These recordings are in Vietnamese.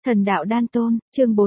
Thần đạo đan tôn, chương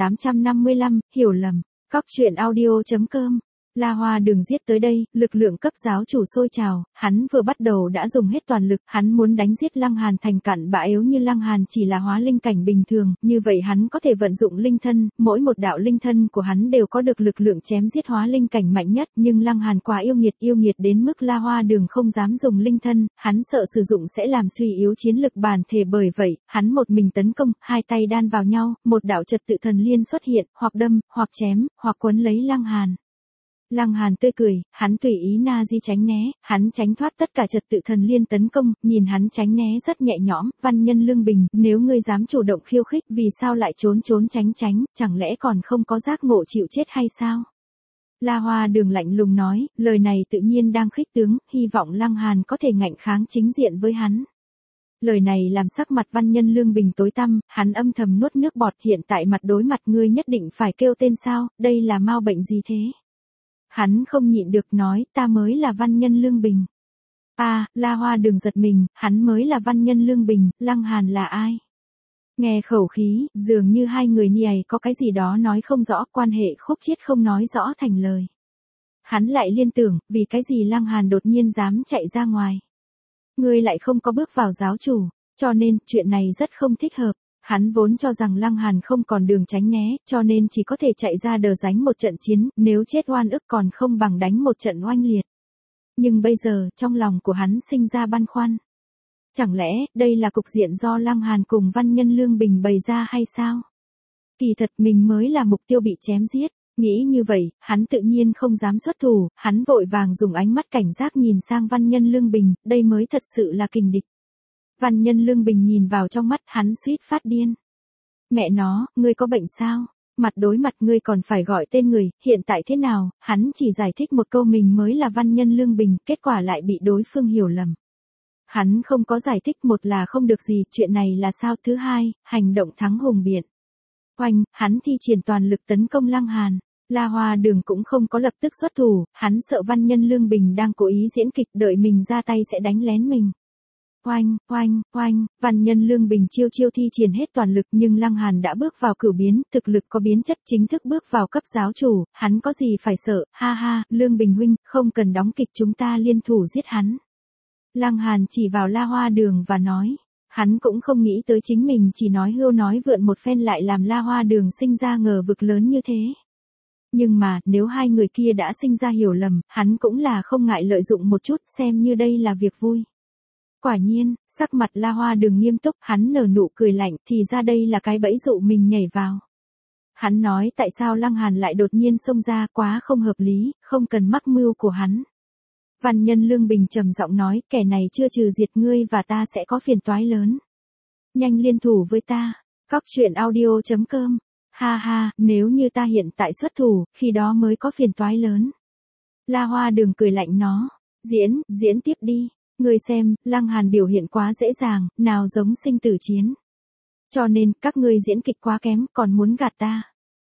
4855, hiểu lầm. Cóc truyện audio.com. La Hoa Đường giết tới đây, lực lượng cấp giáo chủ sôi trào, hắn vừa bắt đầu đã dùng hết toàn lực, hắn muốn đánh giết Lăng Hàn thành cặn bã yếu như Lăng Hàn chỉ là hóa linh cảnh bình thường, như vậy hắn có thể vận dụng linh thân, mỗi một đạo linh thân của hắn đều có được lực lượng chém giết hóa linh cảnh mạnh nhất, nhưng Lăng Hàn quá yêu nghiệt đến mức La Hoa Đường không dám dùng linh thân, hắn sợ sử dụng sẽ làm suy yếu chiến lực bản thể, bởi vậy, hắn một mình tấn công, hai tay đan vào nhau, một đạo trật tự thần liên xuất hiện, hoặc đâm, hoặc chém, hoặc quấn lấy Lăng Hàn. Lăng Hàn tươi cười, hắn tùy ý na di tránh né, hắn tránh thoát tất cả trật tự thần liên tấn công, nhìn hắn tránh né rất nhẹ nhõm, Văn Nhân Lương Bình, nếu ngươi dám chủ động khiêu khích, vì sao lại trốn tránh, chẳng lẽ còn không có giác ngộ chịu chết hay sao? La Hoa Đường lạnh lùng nói, lời này tự nhiên đang khích tướng, hy vọng Lăng Hàn có thể ngạnh kháng chính diện với hắn. Lời này làm sắc mặt Văn Nhân Lương Bình tối tăm, hắn âm thầm nuốt nước bọt, hiện tại mặt đối mặt ngươi nhất định phải kêu tên sao, đây là mau bệnh gì thế? Hắn không nhịn được nói, ta mới là Văn Nhân Lương Bình. La Hoa Đường giật mình, hắn mới là Văn Nhân Lương Bình, Lăng Hàn là ai? Nghe khẩu khí, dường như hai người nhầy có cái gì đó nói không rõ, quan hệ khúc chiết không nói rõ thành lời. Hắn lại liên tưởng, vì cái gì Lăng Hàn đột nhiên dám chạy ra ngoài. Ngươi lại không có bước vào giáo chủ, cho nên, chuyện này rất không thích hợp. Hắn vốn cho rằng Lăng Hàn không còn đường tránh né, cho nên chỉ có thể chạy ra đờ dánh một trận chiến, nếu chết oan ức còn không bằng đánh một trận oanh liệt. Nhưng bây giờ, trong lòng của hắn sinh ra băn khoăn. Chẳng lẽ, đây là cục diện do Lăng Hàn cùng Văn Nhân Lương Bình bày ra hay sao? Kỳ thật mình mới là mục tiêu bị chém giết. Nghĩ như vậy, hắn tự nhiên không dám xuất thủ, hắn vội vàng dùng ánh mắt cảnh giác nhìn sang Văn Nhân Lương Bình, đây mới thật sự là kình địch. Văn Nhân Lương Bình nhìn vào trong mắt, hắn suýt phát điên. Mẹ nó, ngươi có bệnh sao? Mặt đối mặt ngươi còn phải gọi tên người, hiện tại thế nào? Hắn chỉ giải thích một câu mình mới là Văn Nhân Lương Bình, kết quả lại bị đối phương hiểu lầm. Hắn không có giải thích, một là không được gì, chuyện này là sao, thứ hai, hành động thắng hùng biện. Oanh, hắn thi triển toàn lực tấn công Lăng Hàn. La Hoa Đường cũng không có lập tức xuất thủ, hắn sợ Văn Nhân Lương Bình đang cố ý diễn kịch, đợi mình ra tay sẽ đánh lén mình. Oanh, Văn Nhân Lương Bình chiêu thi triển hết toàn lực, nhưng Lăng Hàn đã bước vào cửu biến, thực lực có biến chất, chính thức bước vào cấp giáo chủ, hắn có gì phải sợ, ha, Lương Bình huynh, không cần đóng kịch, chúng ta liên thủ giết hắn. Lăng Hàn chỉ vào La Hoa Đường và nói, hắn cũng không nghĩ tới chính mình chỉ nói hưu nói vượn một phen lại làm La Hoa Đường sinh ra ngờ vực lớn như thế. Nhưng mà, nếu hai người kia đã sinh ra hiểu lầm, hắn cũng là không ngại lợi dụng một chút, xem như đây là việc vui. Quả nhiên, sắc mặt La Hoa Đường nghiêm túc, hắn nở nụ cười lạnh, thì ra đây là cái bẫy dụ mình nhảy vào. Hắn nói tại sao Lăng Hàn lại đột nhiên xông ra, quá không hợp lý, không cần mắc mưu của hắn. Văn Nhân Lương Bình trầm giọng nói, kẻ này chưa trừ diệt ngươi và ta sẽ có phiền toái lớn. Nhanh liên thủ với ta. Cóc truyện audio.com. Ha, nếu như ta hiện tại xuất thủ, khi đó mới có phiền toái lớn. La Hoa Đường cười lạnh nó. Diễn tiếp đi. Ngươi xem, Lăng Hàn biểu hiện quá dễ dàng, nào giống sinh tử chiến. Cho nên, các ngươi diễn kịch quá kém, còn muốn gạt ta.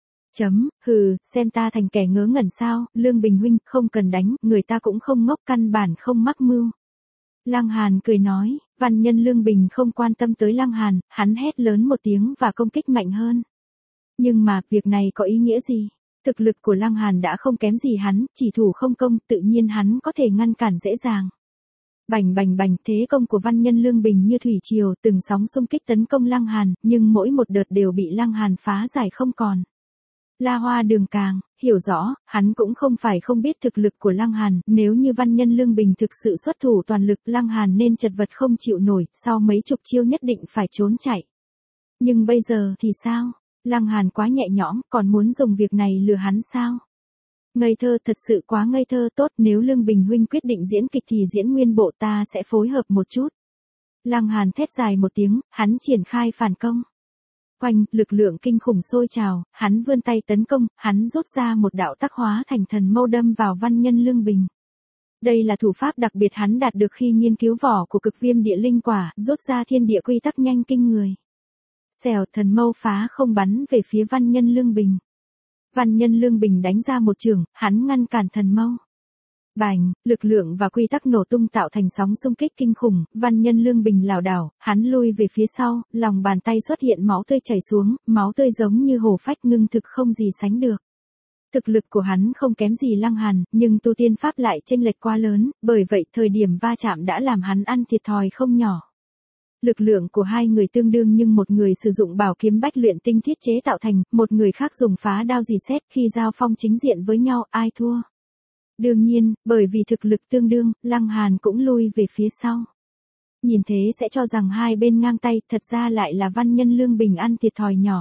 Xem ta thành kẻ ngớ ngẩn sao, Lương Bình huynh, không cần đánh, người ta cũng không ngốc, căn bản không mắc mưu. Lăng Hàn cười nói, Văn Nhân Lương Bình không quan tâm tới Lăng Hàn, hắn hét lớn một tiếng và công kích mạnh hơn. Nhưng mà, việc này có ý nghĩa gì? Thực lực của Lăng Hàn đã không kém gì hắn, chỉ thủ không công, tự nhiên hắn có thể ngăn cản dễ dàng. Bành, thế công của Văn Nhân Lương Bình như thủy triều, từng sóng xung kích tấn công Lăng Hàn, nhưng mỗi một đợt đều bị Lăng Hàn phá giải không còn. La Hoa Đường càng hiểu rõ, hắn cũng không phải không biết thực lực của Lăng Hàn, nếu như Văn Nhân Lương Bình thực sự xuất thủ toàn lực, Lăng Hàn nên chật vật không chịu nổi, sau mấy chục chiêu nhất định phải trốn chạy. Nhưng bây giờ thì sao? Lăng Hàn quá nhẹ nhõm, còn muốn dùng việc này lừa hắn sao? Ngây thơ, thật sự quá ngây thơ, tốt, nếu Lương Bình huynh quyết định diễn kịch thì diễn nguyên bộ, ta sẽ phối hợp một chút. Lăng Hàn thét dài một tiếng, hắn triển khai phản công. Oanh, lực lượng kinh khủng sôi trào, hắn vươn tay tấn công, hắn rút ra một đạo tắc hóa thành thần mâu đâm vào Văn Nhân Lương Bình. Đây là thủ pháp đặc biệt hắn đạt được khi nghiên cứu vỏ của Cực Viêm Địa Linh Quả, rút ra thiên địa quy tắc nhanh kinh người. Xèo, thần mâu phá không bắn về phía Văn Nhân Lương Bình. Văn Nhân Lương Bình đánh ra một chưởng, hắn ngăn cản thần mâu. Bành, lực lượng và quy tắc nổ tung tạo thành sóng xung kích kinh khủng, Văn Nhân Lương Bình lảo đảo, hắn lui về phía sau, lòng bàn tay xuất hiện máu tươi chảy xuống, máu tươi giống như hổ phách ngưng thực không gì sánh được. Thực lực của hắn không kém gì Lăng Hàn, nhưng tu tiên pháp lại chênh lệch quá lớn, bởi vậy thời điểm va chạm đã làm hắn ăn thiệt thòi không nhỏ. Lực lượng của hai người tương đương nhưng một người sử dụng bảo kiếm bách luyện tinh thiết chế tạo thành, một người khác dùng phá đao dì xét, khi giao phong chính diện với nhau ai thua. Đương nhiên, bởi vì thực lực tương đương, Lăng Hàn cũng lui về phía sau. Nhìn thế sẽ cho rằng hai bên ngang tay, thật ra lại là Văn Nhân Lương Bình ăn thiệt thòi nhỏ.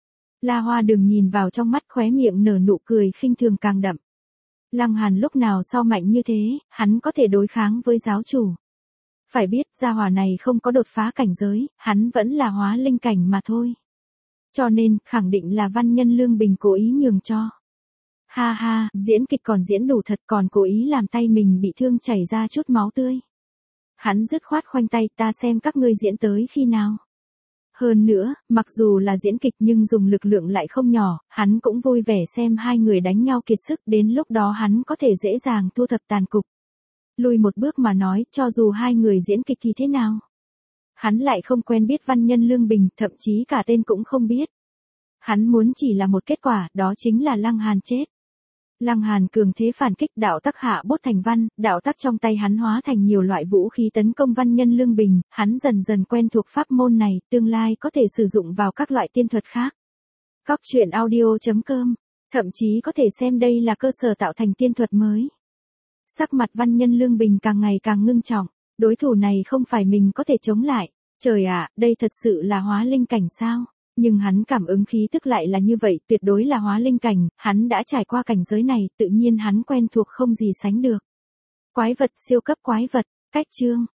La Hoa Đường nhìn vào trong mắt khóe miệng nở nụ cười khinh thường càng đậm. Lăng Hàn lúc nào sau mạnh như thế, hắn có thể đối kháng với giáo chủ. Phải biết, gia hỏa này không có đột phá cảnh giới, hắn vẫn là hóa linh cảnh mà thôi. Cho nên, khẳng định là Văn Nhân Lương Bình cố ý nhường cho. Ha ha, diễn kịch còn diễn đủ thật, còn cố ý làm tay mình bị thương chảy ra chút máu tươi. Hắn dứt khoát khoanh tay, ta xem các ngươi diễn tới khi nào. Hơn nữa, mặc dù là diễn kịch nhưng dùng lực lượng lại không nhỏ, hắn cũng vui vẻ xem hai người đánh nhau kiệt sức, đến lúc đó hắn có thể dễ dàng thu thập tàn cục. Lùi một bước mà nói, cho dù hai người diễn kịch thì thế nào? Hắn lại không quen biết Văn Nhân Lương Bình, thậm chí cả tên cũng không biết. Hắn muốn chỉ là một kết quả, đó chính là Lăng Hàn chết. Lăng Hàn cường thế phản kích, đạo tắc hạ bốt thành văn, đạo tắc trong tay hắn hóa thành nhiều loại vũ khí tấn công Văn Nhân Lương Bình, hắn dần dần quen thuộc pháp môn này, tương lai có thể sử dụng vào các loại tiên thuật khác. Cóc truyện audio.com, thậm chí có thể xem đây là cơ sở tạo thành tiên thuật mới. Sắc mặt Văn Nhân Lương Bình càng ngày càng ngưng trọng, đối thủ này không phải mình có thể chống lại. Trời ạ, đây thật sự là hóa linh cảnh sao? Nhưng hắn cảm ứng khí tức lại là như vậy, tuyệt đối là hóa linh cảnh, hắn đã trải qua cảnh giới này, tự nhiên hắn quen thuộc không gì sánh được. Quái vật, siêu cấp quái vật, cách chương.